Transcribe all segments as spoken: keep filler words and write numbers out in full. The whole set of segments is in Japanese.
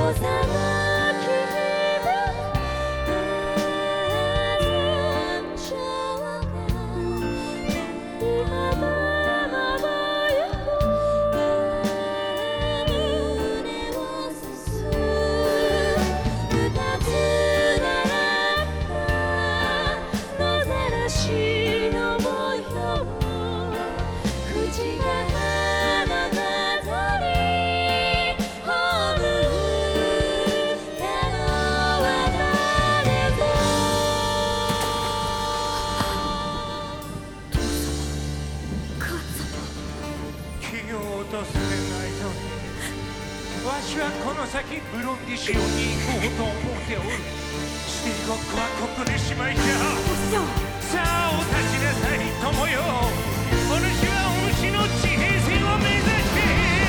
わしはこの先ブロンディシオに行こうと思っておる。シティコックはここでしまいじゃ。さあお立ちなさい友よ。お主はお主の地平線を目指して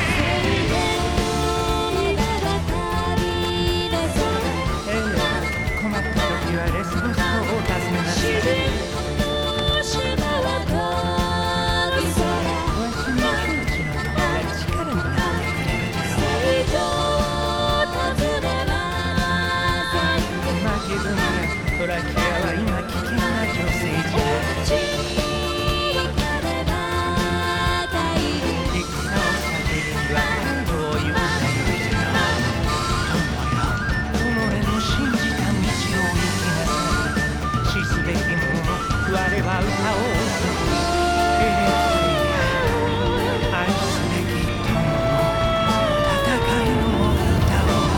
困った時はレスボス島を訪ねなさい。トラキアは今危険な女性じゃ。戦を避けるには態度を言うがよいじゃ。友よ、己の信じた道を行きなさい。死すべきもの、我は歌おうと。エレスリア、愛すべき友の戦いの歌を。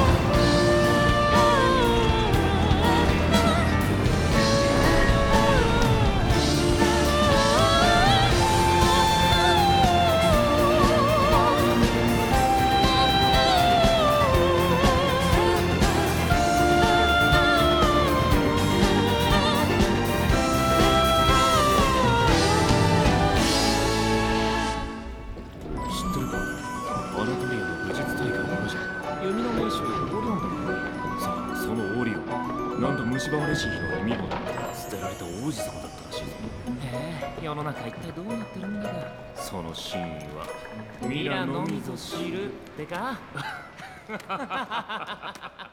弓の名手オリオンだ。さあ、そのオリオン、なんと蝕まれし日の意味も捨てられた王子様だったらしいぞ。 へえ、世の中一体どうなってるんだか。 その真意はミラのみぞ知るってか。